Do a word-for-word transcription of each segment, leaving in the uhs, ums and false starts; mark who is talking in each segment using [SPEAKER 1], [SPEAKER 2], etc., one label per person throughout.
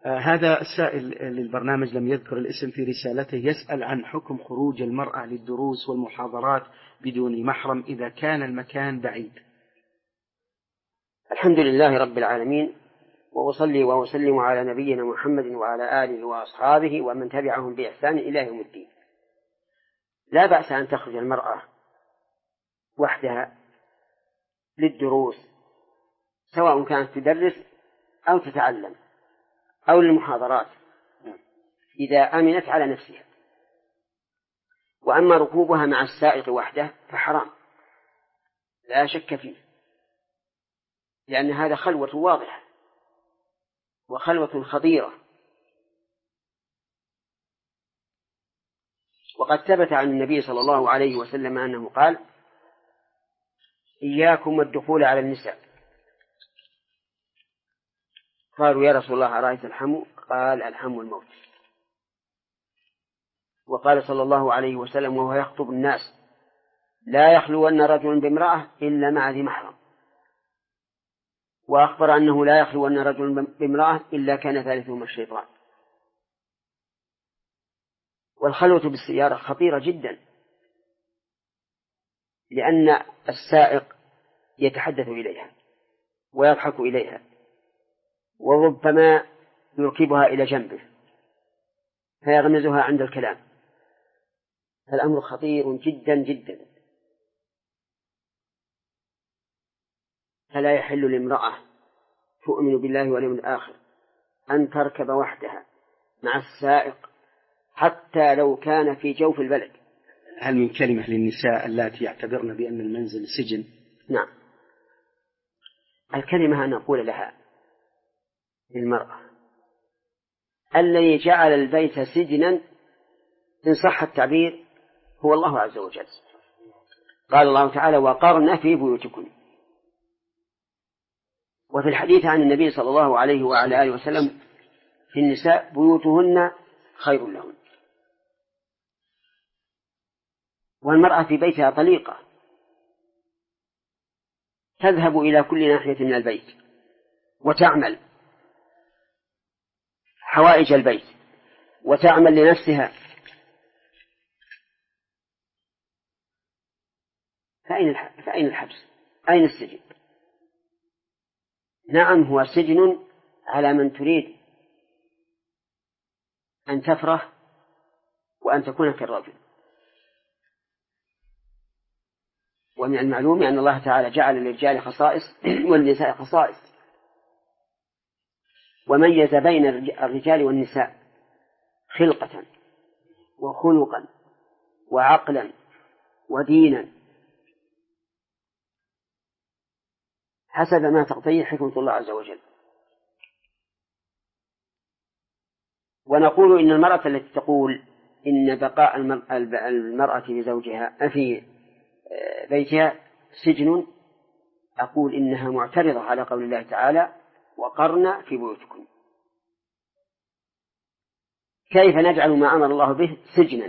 [SPEAKER 1] آه هذا السائل للبرنامج لم يذكر الاسم في رسالته، يسأل عن حكم خروج المرأة للدروس والمحاضرات بدون محرم إذا كان المكان بعيد.
[SPEAKER 2] الحمد لله رب العالمين، وأصلي وأسلم على نبينا محمد وعلى آله وأصحابه ومن تبعهم بإحسان إلى يوم الدين. لا بأس أن تخرج المرأة وحدها للدروس، سواء كانت تدرس أو تتعلم أو للمحاضرات، إذا أمنت على نفسها. وأما ركوبها مع السائق وحده فحرام لا شك فيه، لأن هذا خلوة واضحة وخلوة خطيرة. وقد ثبت عن النبي صلى الله عليه وسلم أنه قال: إياكم والدخول على النساء. قالوا: يا رسول الله أرأيت الحمو؟ قال: الحمو الموت. وقال صلى الله عليه وسلم وهو يخطب الناس: لا يخلون رجل بامرأة إلا مع ذي محرم. وأخبر أنه لا يخلون رجل بامرأة إلا كان ثالثهما الشيطان. والخلوة بالسيارة خطيرة جدا، لأن السائق يتحدث إليها ويضحك إليها، وربما يركبها إلى جنبه فيغمزها عند الكلام. فالأمر خطير جدا جدا. فلا يحل لامرأة تؤمن بالله واليوم الآخر أن تركب وحدها مع السائق حتى لو كان في جوف البلد.
[SPEAKER 1] هل من كلمة للنساء اللاتي يعتبرن بأن المنزل سجن؟
[SPEAKER 2] نعم، الكلمة أن نقول لها للمرأة: الذي جعل البيت سجنا إن صح التعبير هو الله عز وجل. قال الله تعالى: وقرن في بيوتكن. وفي الحديث عن النبي صلى الله عليه وعلى آله وسلم في النساء: بيوتهن خير لهن. والمرأة في بيتها طليقة، تذهب إلى كل ناحية من البيت وتعمل حوائج البيت وتعمل لنفسها. فأين الحبس؟ أين السجن؟ نعم، هو سجن على من تريد أن تفرح وأن تكون كالرجل. ومن المعلوم أن الله تعالى جعل للرجال خصائص والنساء خصائص، وميز بين الرجال والنساء خلقة وخلقا وعقلا ودينا حسب ما تقتضيه حكمة الله عز وجل. ونقول إن المرأة التي تقول إن بقاء المرأة لزوجها في بيتها سجن، أقول إنها معترضة على قول الله تعالى: وقرن في بيوتكم. كيف نجعل ما أمر الله به سجنا؟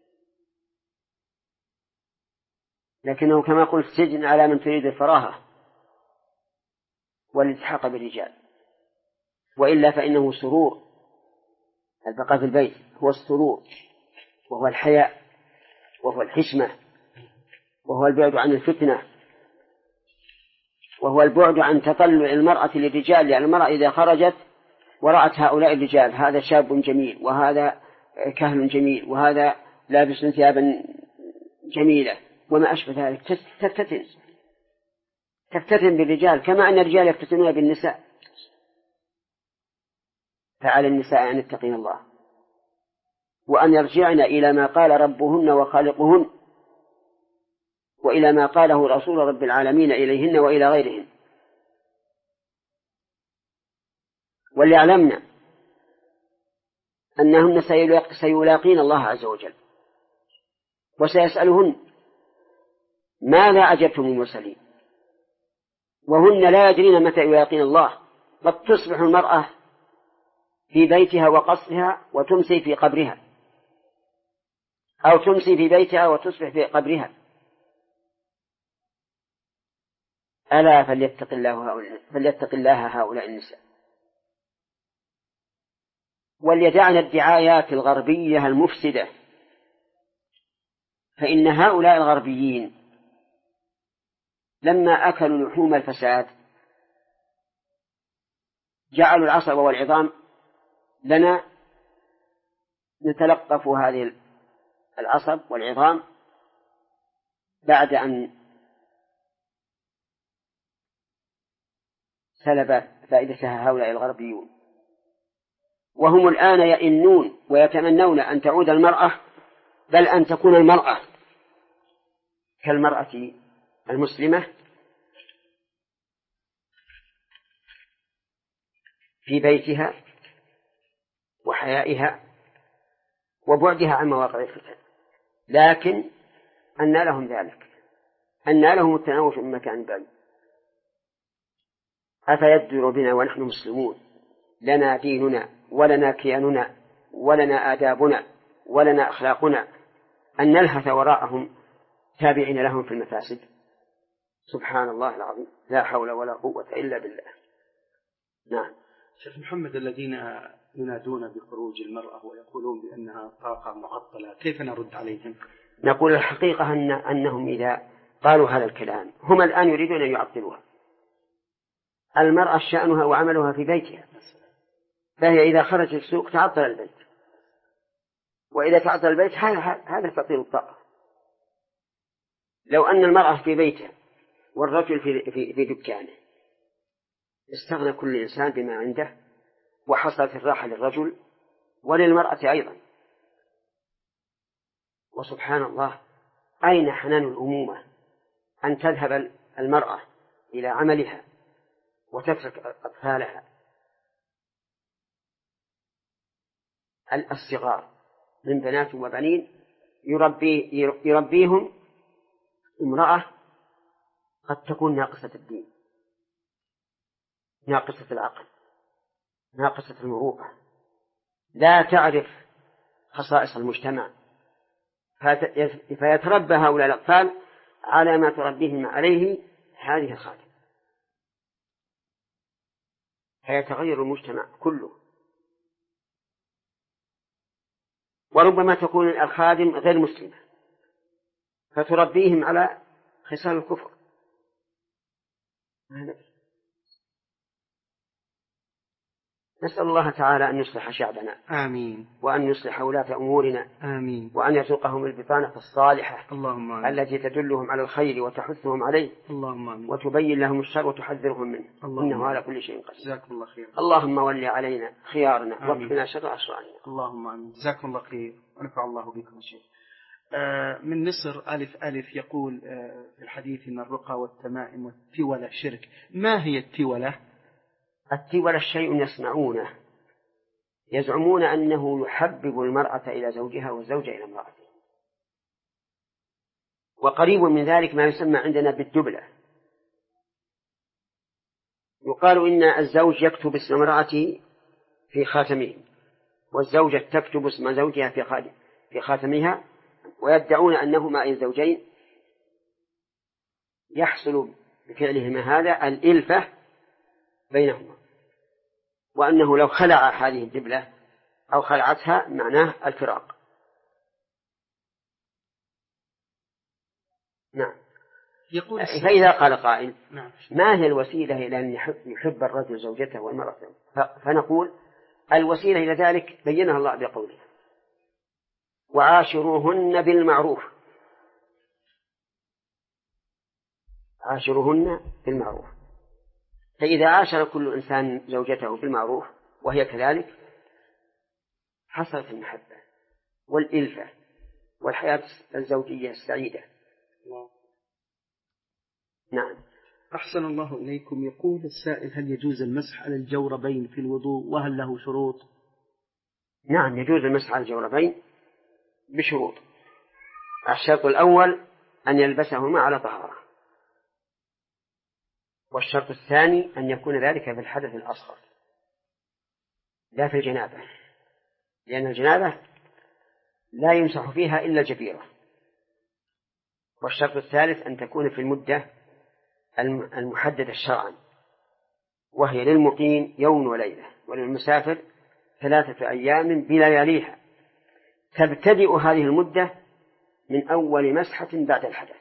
[SPEAKER 2] لكنه كما قلت سجن على من تريد الفراغة والالتحاق بالرجال، وإلا فإنه سرور. البقاء في البيت هو السرور، وهو الحياء، وهو الحشمة، وهو البعد عن الفتنة، وهو البعد عن تطلع المرأة للرجال. يعني المرأة إذا خرجت ورأت هؤلاء الرجال، هذا شاب جميل وهذا كهل جميل وهذا لابس ثيابا جميلة وما أشبه ذلك، تفتتن تفتتن بالرجال كما أن الرجال يفتتنون بالنساء. فعلى النساء أن يتقين الله وأن يرجعن إلى ما قال ربهن وخالقهن، وإلى ما قاله رسول رب العالمين إليهن وإلى غيرهن، وليعلمن أنهن سيلاقين الله عز وجل وسيسألهن: ماذا أجبتم المرسلين؟ وهن لا يدرين متى يلاقين الله. قد تصبح المرأة في بيتها وقصرها وتمسي في قبرها، أو تمسي في بيتها وتصبح في قبرها. ألا فليتق الله هؤلاء, فليتق الله هؤلاء النساء. وليدعن الدعايات الغربية المفسدة، فإن هؤلاء الغربيين لما أكلوا لحوم الفساد جعلوا العصب والعظام لنا نتلقف هذه العصب والعظام بعد أن سلب فائدتها هؤلاء الغربيون، وهم الآن يئنون ويتمنون أن تعود المرأة، بل أن تكون المرأة كالمرأة المسلمة في بيتها وحيائها وبعدها عن مواقع الفتن. لكن أن لهم ذلك، أن لهم التناوش من مكان بعيد. أفيدر بنا ونحن مسلمون لنا ديننا ولنا كياننا ولنا آدابنا ولنا أخلاقنا أن نلهث وراءهم تابعين لهم في المفاسد؟ سبحان الله العظيم، لا حول ولا قوة إلا بالله. نعم.
[SPEAKER 1] شيخ محمد، الذين ينادون بخروج المرأة ويقولون بأنها طاقة معطلة، كيف نرد عليهم؟
[SPEAKER 2] نقول الحقيقة أن أنهم إذا قالوا هذا الكلام هم الآن يريدون أن يعطلوها. المرأة شأنها وعملها في بيتها، فهي إذا خرجت السوق تعطل البيت، وإذا تعطل البيت هذا تعطيل الطاقة. لو أن المرأة في بيتها والرجل في, في, في دكانه استغنى كل إنسان بما عنده، وحصلت الراحة للرجل وللمرأة أيضا. وسبحان الله، أين حنان الأمومة أن تذهب المرأة إلى عملها وتترك أطفالها الصغار من بنات وبنين يربي يربيهم امرأة قد تكون ناقصة الدين، ناقصة العقل، ناقصة المروءة، لا تعرف خصائص المجتمع، فيتربى هؤلاء الأطفال على ما تربيهم عليه هذه الخادمة، فيتغير المجتمع كله. وربما تكون الخادم غير مسلمة فتربيهم على خصال الكفر. نسأل الله تعالى أن يصلح شعبنا،
[SPEAKER 1] آمين،
[SPEAKER 2] وأن يصلح ولاة أمورنا،
[SPEAKER 1] آمين،
[SPEAKER 2] وأن يرزقهم البطانة الصالحة،
[SPEAKER 1] اللهم آمين،
[SPEAKER 2] التي تدلهم على الخير وتحثهم عليه،
[SPEAKER 1] اللهم آمين،
[SPEAKER 2] وتبين لهم الشر وتحذرهم منه، إنه على كل شيء قدير.
[SPEAKER 1] جزاكم الله خير.
[SPEAKER 2] اللهم ول علينا خيارنا واكفنا شر أشرارنا.
[SPEAKER 1] اللهم آمين. جزاكم الله خير ونفع الله بكم الشيخ. آه من مصر ألف ألف يقول آه في الحديث إن الرقى والتمائم والتولة شرك. ما هي التولة؟
[SPEAKER 2] التولة شيء يصنعونه يزعمون أنه يحبب المرأة إلى زوجها والزوج إلى امرأته، وقريب من ذلك ما يسمى عندنا بالدبلة. يقال إن الزوج يكتب اسم امرأته في خاتمه، والزوجة تكتب اسم زوجها في خاتمها، ويدعون أنهما أي الزوجين يحصل بفعلهما هذا الإلفة بينهما، وأنه لو خلع هذه الدبلة أو خلعتها معناه الفراق. نعم.
[SPEAKER 1] يقول
[SPEAKER 2] فإذا قال قائل
[SPEAKER 1] نعم.
[SPEAKER 2] ما هي الوسيلة إلى أن يحب الرجل زوجته والمرأة؟ فنقول الوسيلة إلى ذلك بينها الله بقوله وعاشروهن بالمعروف. عاشروهن بالمعروف، فإذا عاشر كل إنسان زوجته بالمعروف وهي كذلك حصلت المحبة والإلفة والحياة الزوجية السعيدة. نعم.
[SPEAKER 1] أحسن الله إليكم. يقول السائل هل يجوز المسح على الجوربين في الوضوء وهل له شروط؟
[SPEAKER 2] نعم يجوز المسح على الجوربين بشروط. الشرط الأول أن يلبسهما على طهارة، والشرط الثاني أن يكون ذلك في الحدث الأصغر لا في الجنابة، لأن الجنابة لا يمسح فيها إلا الجبيرة. والشرط الثالث أن تكون في المدة المحددة شرعا، وهي للمقيم يوم وليلة وللمسافر ثلاثة أيام بلياليها، تبتدئ هذه المدة من أول مسحة بعد الحدث.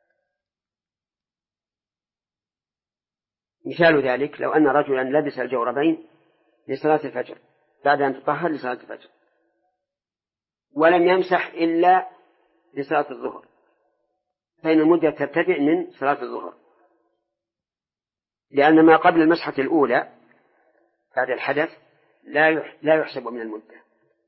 [SPEAKER 2] مثال ذلك لو أن رجلا لبس الجوربين لصلاة الفجر بعد أن تطهر لصلاة الفجر ولم يمسح إلا لصلاة الظهر، فإن المدة تبتدئ من صلاة الظهر، لأن ما قبل المسحة الأولى بعد الحدث لا يحسب من المدة.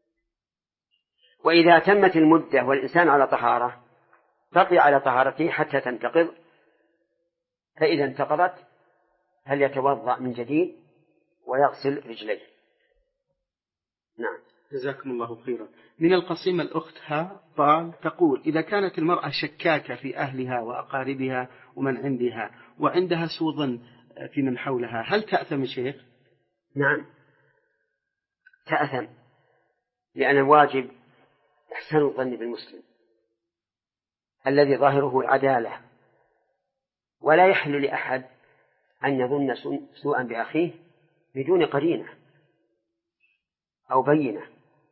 [SPEAKER 2] وإذا تمت المدة والإنسان على طهارة بقي على طهارته حتى تنتقض، فإذا انتقضت هل يتوضأ من جديد ويغسل رجليه. نعم.
[SPEAKER 1] جزاكم الله خيرا. من القصيمة الأخت ها طال تقول: إذا كانت المرأة شكاكة في أهلها وأقاربها ومن عندها وعندها سوء ظن في من حولها، هل تأثم الشيخ؟
[SPEAKER 2] نعم تأثم، لأن الواجب إحسان الظن بالمسلم الذي ظاهره العدالة، ولا يحل لأحد أن يظن سوءا بأخيه بدون قرينة أو بينة.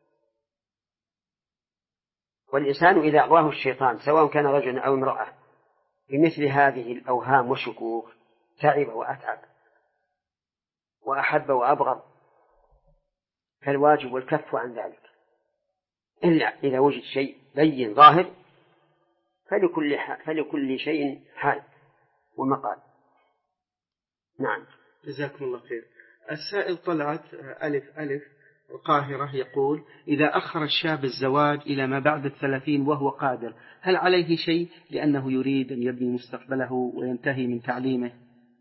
[SPEAKER 2] والإنسان إذا أغواه الشيطان سواء كان رجلا أو امرأة بمثل هذه الأوهام والشكوك تعب وأتعب وأحب وأبغض، فالواجب الكف عن ذلك، إلا إذا وجد شيء بين ظاهر فلكل, فلكل شيء حال ومقال. نعم.
[SPEAKER 1] جزاكم الله خير. السائل طلعت ألف ألف القاهرة يقول: إذا أخر الشاب الزواج إلى ما بعد الثلاثين وهو قادر، هل عليه شيء لأنه يريد أن يبني مستقبله وينتهي من تعليمه؟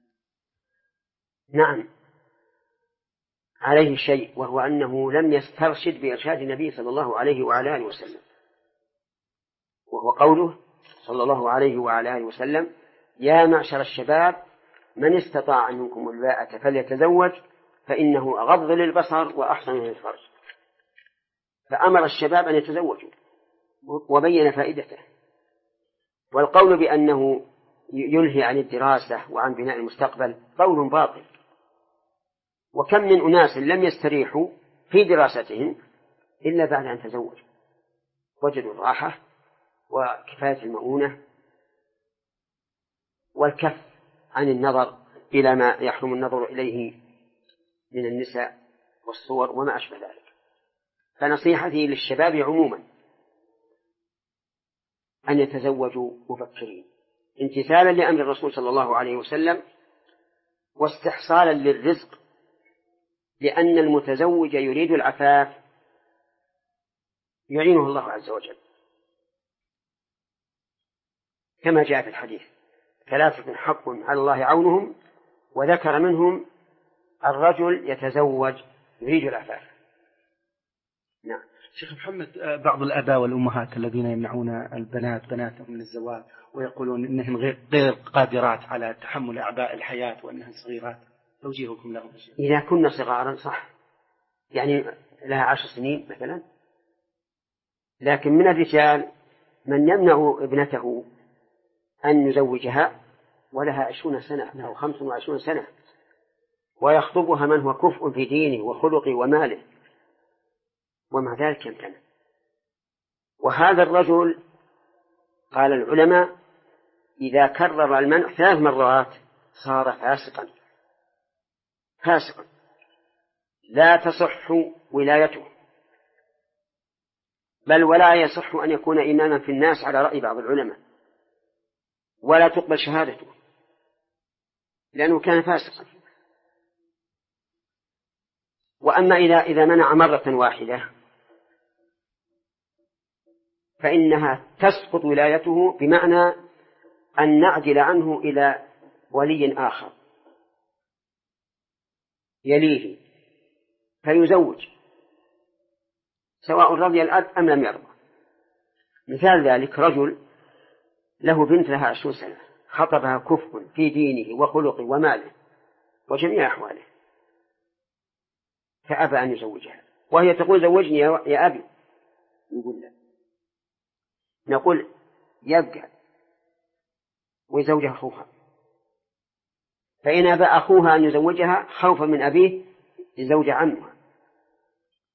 [SPEAKER 2] نعم عليه شيء، وهو أنه لم يسترشد بإرشاد النبي صلى الله عليه وعلى آله وسلم، وهو قوله صلى الله عليه وعلى آله وسلم: يا معشر الشباب من استطاع منكم الباءة فليتزوج فإنه أغض للبصر وأحسن للفرج. فأمر الشباب أن يتزوجوا وبين فائدته. والقول بأنه يلهي عن الدراسة وعن بناء المستقبل قول باطل، وكم من أناس لم يستريحوا في دراستهم إلا بعد أن تزوجوا، وجدوا الراحة وكفاية المؤونة والكف عن النظر إلى ما يحرم النظر إليه من النساء والصور وما أشبه ذلك. فنصيحتي للشباب عموما أن يتزوجوا مبكرين امتثالا لأمر الرسول صلى الله عليه وسلم واستحصالا للرزق، لأن المتزوج يريد العفاف يعينه الله عز وجل، كما جاء في الحديث: ثلاثة حق على الله عونهم، وذكر منهم الرجل يتزوج يريد العفاف.
[SPEAKER 1] نعم. شيخ محمد، بعض الآباء والأمهات الذين يمنعون البنات بناتهم من الزواج ويقولون إنهن غير قادرات على تحمل أعباء الحياة وأنهن صغيرات، توجيهكم لهم؟
[SPEAKER 2] إذا كنا صغارا صح، يعني لها عشر سنين مثلا، لكن من الرجال من يمنع ابنته أن يزوجها ولها عشرون سنة أو خمس وعشرون سنة، ويخطبها من هو كفء في دينه وخلقه وماله، ومع ذلك يمتنع. وهذا الرجل قال العلماء إذا كرر المنع ثلاث مرات صار فاسقا فاسقا لا تصح ولايته، بل ولا يصح أن يكون إماما في الناس على رأي بعض العلماء، ولا تقبل شهادته لأنه كان فاسقا. وأما إذا إذا منع مرة واحدة فإنها تسقط ولايته، بمعنى أن نعدل عنه إلى ولي آخر يليه فيزوج سواء رضي الأب أم لم يرضى. مثال ذلك رجل له بنت لها عشرون سنة، خطبها كفء في دينه وخلقه وماله وجميع أحواله، فأبى أن يزوجها، وهي تقول زوجني يا أبي، نقول لا، نقول يبقى ويزوجها أخوها، فإن أبى أخوها أن يزوجها خوفا من أبيه يزوج عمها،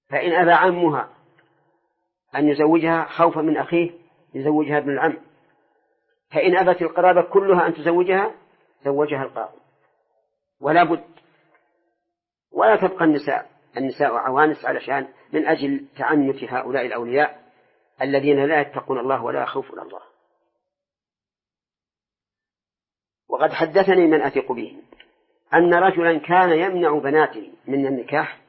[SPEAKER 2] فإن أبى عمها أن يزوجها خوفا من أخيه يزوجها ابن العم، فإن أبت القرابة كلها أن تزوجها زوجها القاضي، ولا بد. ولا تبقى النساء النساء عوانس علشان من أجل تعنت هؤلاء الأولياء الذين لا يتقون الله ولا يخافون الله. وقد حدثني من أثق به أن رجلا كان يمنع بناته من النكاح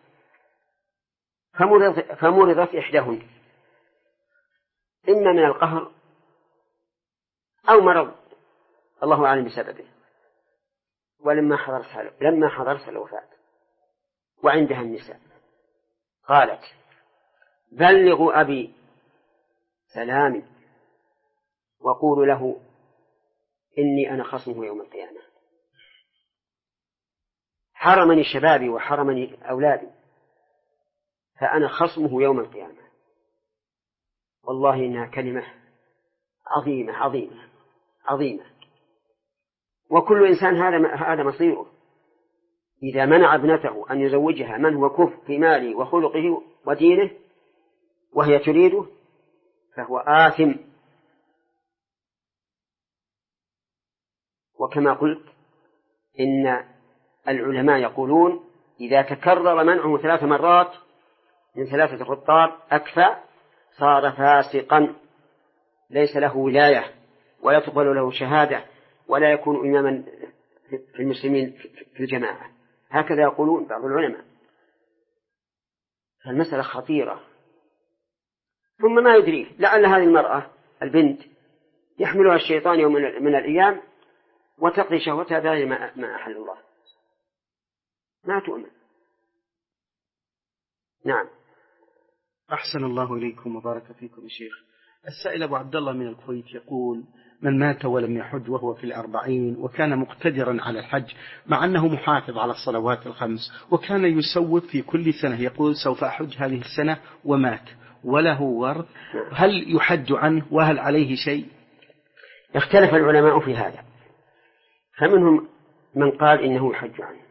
[SPEAKER 2] فمرضت إحداهن إما من القهر أو مرض الله أعلم بسببه، ولما حضرت لما حضرت الوفاة وعندها النساء قالت: بلغوا أبي سلامي وقولوا له إني أنا خصمه يوم القيامة، حرمني شبابي وحرمني أولادي فأنا خصمه يوم القيامة. والله إنها كلمة عظيمة عظيمة عظيمة، وكل إنسان هذا هذا مصيره. إذا منع ابنته أن يزوجها من هو كفء في ماله وخلقه ودينه وهي تريده فهو آثم. وكما قلت إن العلماء يقولون إذا تكرر منعه ثلاث مرات من ثلاثة خطاب أكفى صار فاسقا ليس له ولاية ولا تقبل له شهادة ولا يكون إماما في المسلمين في الجماعة، هكذا يقولون بعض العلماء. فالمسألة خطيرة. ثم ما يدريه لعل هذه المرأة البنت يحملها الشيطان يوم من الأيام وتقضي شهوتها بغير ما أحل الله، ما تؤمن. نعم.
[SPEAKER 1] أحسن الله إليكم وبارك فيكم يا شيخ. السائل أبو عبد الله من الكويت يقول: من مات ولم يحج وهو في الأربعين وكان مقتدرا على الحج مع أنه محافظ على الصلوات الخمس وكان يسوف في كل سنة يقول سوف أحج هذه السنة ومات وله ورث، هل يحج عنه وهل عليه شيء؟
[SPEAKER 2] اختلف العلماء في هذا، فمنهم من قال إنه يحج عنه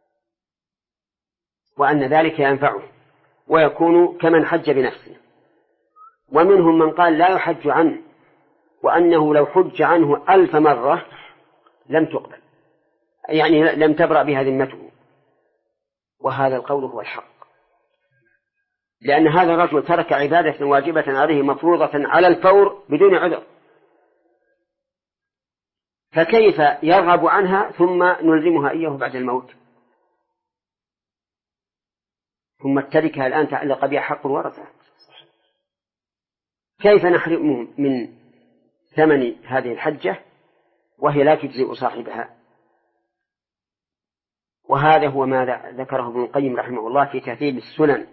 [SPEAKER 2] وأن ذلك ينفعه ويكون كمن حج بنفسه، ومنهم من قال لا يحج عنه وأنه لو حج عنه ألف مرة لم تقبل، يعني لم تبرأ بها ذمته. وهذا القول هو الحق، لأن هذا الرجل ترك عبادة واجبة عليه مفروضة على الفور بدون عذر، فكيف يرغب عنها ثم نلزمها إياه بعد الموت؟ ثم التركة الآن تعلق بها حق الورثة، كيف نحرمه من ثمن هذه الحجة وهي لا تجزئ صاحبها؟ وهذا هو ما ذكره ابن القيم رحمه الله في تهذيب السنن.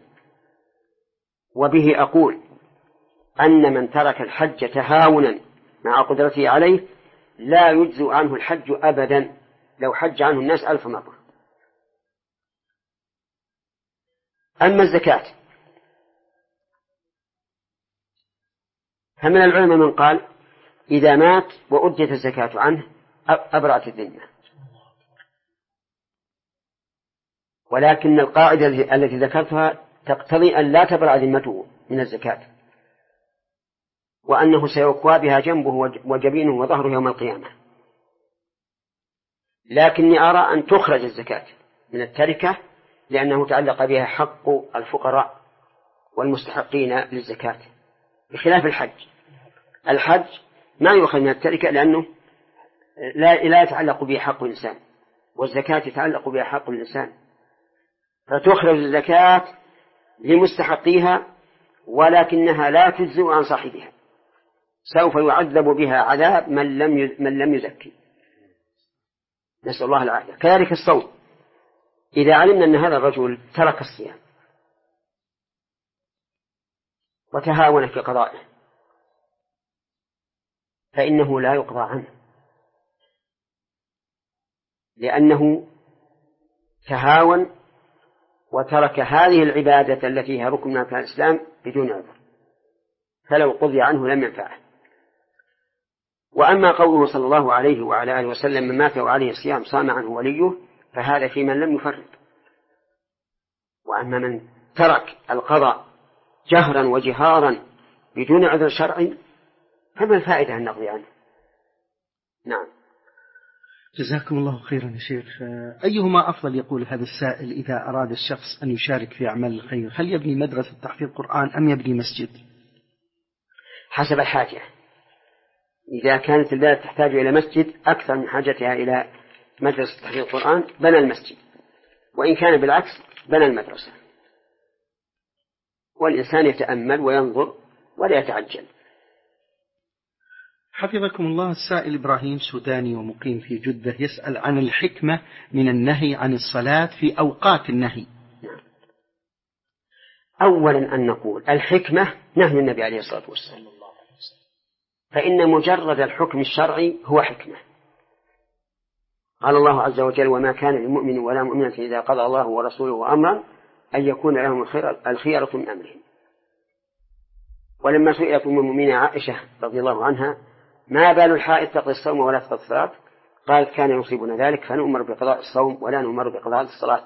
[SPEAKER 2] وبه أقول أن من ترك الحج تهاونا مع قدرته عليه لا يجزئ عنه الحج أبدا لو حج عنه الناس ألف مرة. أما الزكاة فمن العلماء من قال إذا مات وأدت الزكاة عنه أبرأت الذمة، ولكن القاعدة التي ذكرتها تقتضي أن لا تبرأ ذمته من الزكاة، وأنه سيكوى بها جنبه وجبينه وظهره يوم القيامة. لكني أرى أن تخرج الزكاة من التركة لأنه تعلق بها حق الفقراء والمستحقين للزكاة، بخلاف الحج. الحج ما يؤخذ من التركة لأنه لا, لا يتعلق به حق الإنسان، والزكاة يتعلق بها حق الإنسان، فتخرج الزكاة لمستحقيها ولكنها لا تجزئ عن صاحبها، سوف يعذب بها عذاب من لم من لم يزكي، نسأل الله العافية. كذلك الصوم، إذا علمنا أن هذا الرجل ترك الصيام وتهاون في قضائه فإنه لا يقضى عنه، لأنه تهاون وترك هذه العبادة التي هي ركن من أركان الإسلام بدون عذر، فلو قضي عنه لم ينفعه. وأما قوله صلى الله عليه وعلى آله وسلم من مات وعليه الصيام صام عنه وليه، فهذا في من لم يفرط. وأما من ترك القضاء جهرا وجهارا بدون عذر شرعي فما الفائدة أن نقضي عنه؟ نعم.
[SPEAKER 1] جزاكم الله خيرا يا شيخ. أيهما أفضل يقول هذا السائل إذا أراد الشخص أن يشارك في أعمال الخير؟ هل يبني مدرسة تحفيظ قرآن أم يبني مسجد؟
[SPEAKER 2] حسب الحاجة. إذا كانت البلد تحتاج إلى مسجد أكثر من حاجتها إلى مدرسة تحفيظ القرآن بنى المسجد، وإن كان بالعكس بنى المدرسة. والإنسان يتأمل وينظر ولا يتعجل.
[SPEAKER 1] حفظكم الله، السائل إبراهيم سوداني ومقيم في جدة يسأل عن الحكمة من النهي عن الصلاة في أوقات النهي.
[SPEAKER 2] أولا أن نقول الحكمة نهي النبي عليه الصلاة والسلام، فإن مجرد الحكم الشرعي هو حكمة. قال الله عز وجل: وما كان للمؤمن ولا مؤمنة إذا قضى الله ورسوله أمرا أن يكون لهم الخيرة من أمرهم. ولما سئلت أم المؤمنين عائشة رضي الله عنها: ما بال الحائض تقضي الصوم ولا تقضي الصلاة؟ قالت: كان يصيبنا ذلك فنؤمر بقضاء الصوم ولا نؤمر بقضاء الصلاة.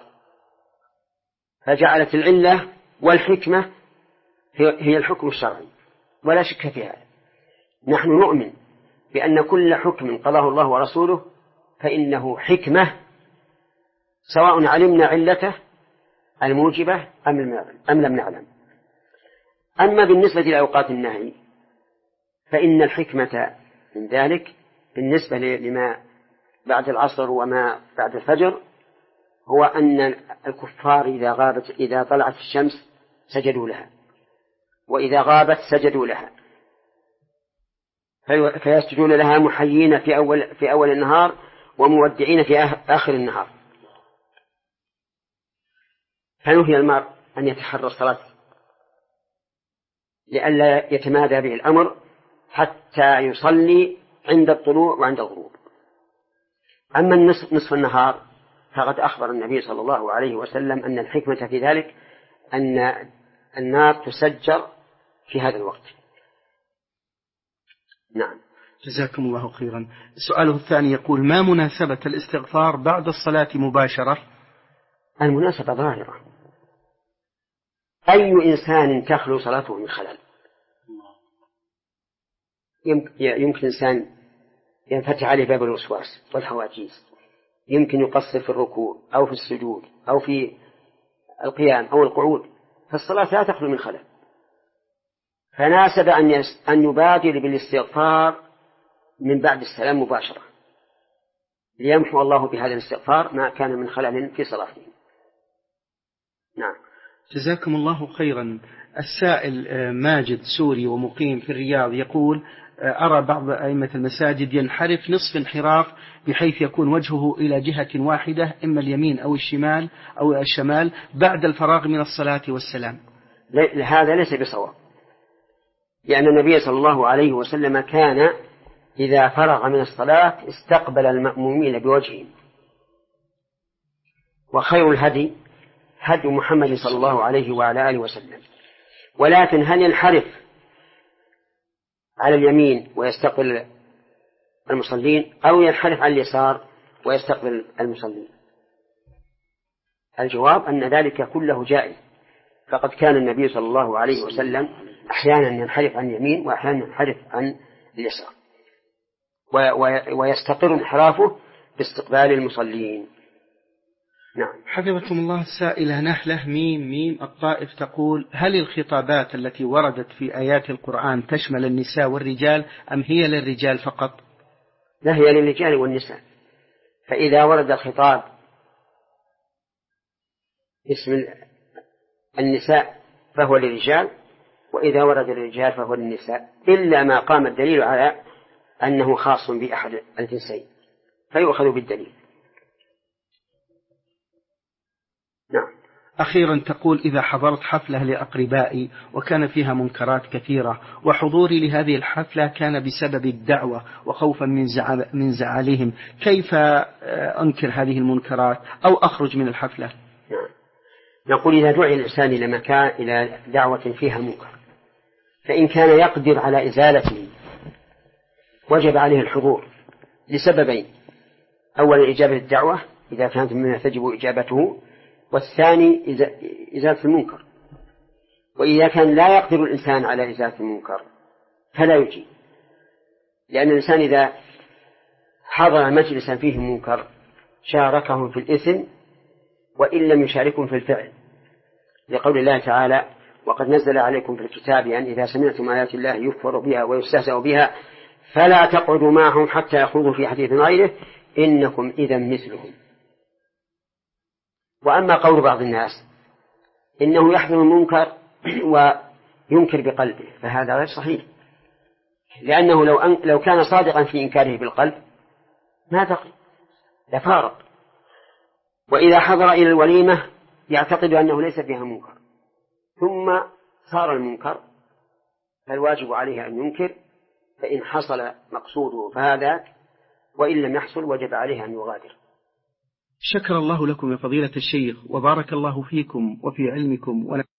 [SPEAKER 2] فجعلت العلة والحكمة هي الحكم الشرعي، ولا شك في هذا. نحن نؤمن بأن كل حكم قضاه الله ورسوله فإنه حكمة، سواء علمنا علته الموجبة أم لم نعلم. أما بالنسبة لأوقات النهي فإن الحكمة من ذلك بالنسبة لما بعد العصر وما بعد الفجر هو أن الكفار إذا غابت إذا طلعت الشمس سجدوا لها، وإذا غابت سجدوا لها، فيسجدون لها محيين في أول في أول النهار ومودعين في آخر النهار. فنهي المرء أن يتحرى الصلاة لئلا يتمادى به الأمر حتى يصلي عند الطلوع وعند الغروب. أما النصف نصف النهار فقد أخبر النبي صلى الله عليه وسلم أن الحكمة في ذلك أن النار تسجر في هذا الوقت. نعم.
[SPEAKER 1] جزاكم الله خيرا. سؤاله الثاني يقول: ما مناسبة الاستغفار بعد الصلاة مباشرة؟
[SPEAKER 2] المناسبة ظاهرة. أي إنسان تخلو صلاته من خلل. يمكن إنسان ينفتح عليه باب الوسواس والحواجيز، يمكن يقصر في الركوع أو في السجود أو في القيام أو القعود، فالصلاة لا تخلو من خلل. فناسب أن يبادر بالاستغفار من بعد السلام مباشرة ليمحو الله بهذا الاستغفار ما كان من خلل في صلاته. نعم.
[SPEAKER 1] جزاكم الله خيرا. السائل ماجد سوري ومقيم في الرياض يقول: أرى بعض أئمة المساجد ينحرف نصف انحراف بحيث يكون وجهه إلى جهة واحدة، إما اليمين أو الشمال أو الشمال، بعد الفراغ من الصلاة والسلام.
[SPEAKER 2] هذا ليس بصواب، لأن النبي صلى الله عليه وسلم كان إذا فرغ من الصلاة استقبل المأمومين بوجهه. وخير الهدي هدي محمد صلى الله عليه وعلى آله وسلم. ولكن هل ينحرف على اليمين ويستقبل المصلين أو ينحرف على اليسار ويستقبل المصلين؟ الجواب أن ذلك كله جائز، فقد كان النبي صلى الله عليه وسلم أحيانا ينحرف عن اليمين وأحيانا ينحرف عن اليسار، ويستقر انحرافه باستقبال المصلين. نعم.
[SPEAKER 1] حفظكم الله، السائلة نهلة ميم ميم الطائف تقول: هل الخطابات التي وردت في آيات القرآن تشمل النساء والرجال أم هي للرجال فقط؟
[SPEAKER 2] لا، هي للرجال والنساء. فإذا ورد الخطاب اسم النساء فهو للرجال، وإذا ورد الرجال فهو للنساء، إلا ما قام الدليل على أنه خاص بأحد الجنسين فيؤخذ بالدليل. نعم.
[SPEAKER 1] أخيرا تقول: إذا حضرت حفلة لأقربائي وكان فيها منكرات كثيرة وحضوري لهذه الحفلة كان بسبب الدعوة وخوفا من زعل من زعلهم، كيف أنكر هذه المنكرات أو أخرج من الحفلة؟
[SPEAKER 2] نعم. نقول: إذا دعي الإنسان إلى مكان إلى دعوة فيها منكر فإن كان يقدر على إزالته وجب عليه الحضور لسببين: أولا إجابة الدعوة إذا كانت مما تجب إجابته، والثاني إزالة المنكر وإذا كان لا يقدر الإنسان على إزالة المنكر فلا يجيب، لأن الإنسان إذا حضر مجلسا فيه منكر شاركهم في الإثم وإن لم يشاركهم في الفعل، لقول الله تعالى: وقد نزل عليكم في الكتاب أن إذا سمعتم آيات الله يكفر بها ويستهزأ بها فلا تقعدوا معهم حتى يخوضوا في حديث غيره إنكم إذا مثلهم. وأما قول بعض الناس إنه يحضر المنكر وينكر بقلبه فهذا غير صحيح، لأنه لو, أن لو كان صادقا في إنكاره بالقلب ما بقي لفارق. وإذا حضر إلى الوليمة يعتقد أنه ليس فيها منكر ثم صار المنكر فالواجب عليه أن ينكر، فإن حصل مقصوده فهذا، وإن لم يحصل وجب عليه أن يغادر.
[SPEAKER 1] شكر الله لكم يا فضيلة الشيخ وبارك الله فيكم وفي علمكم.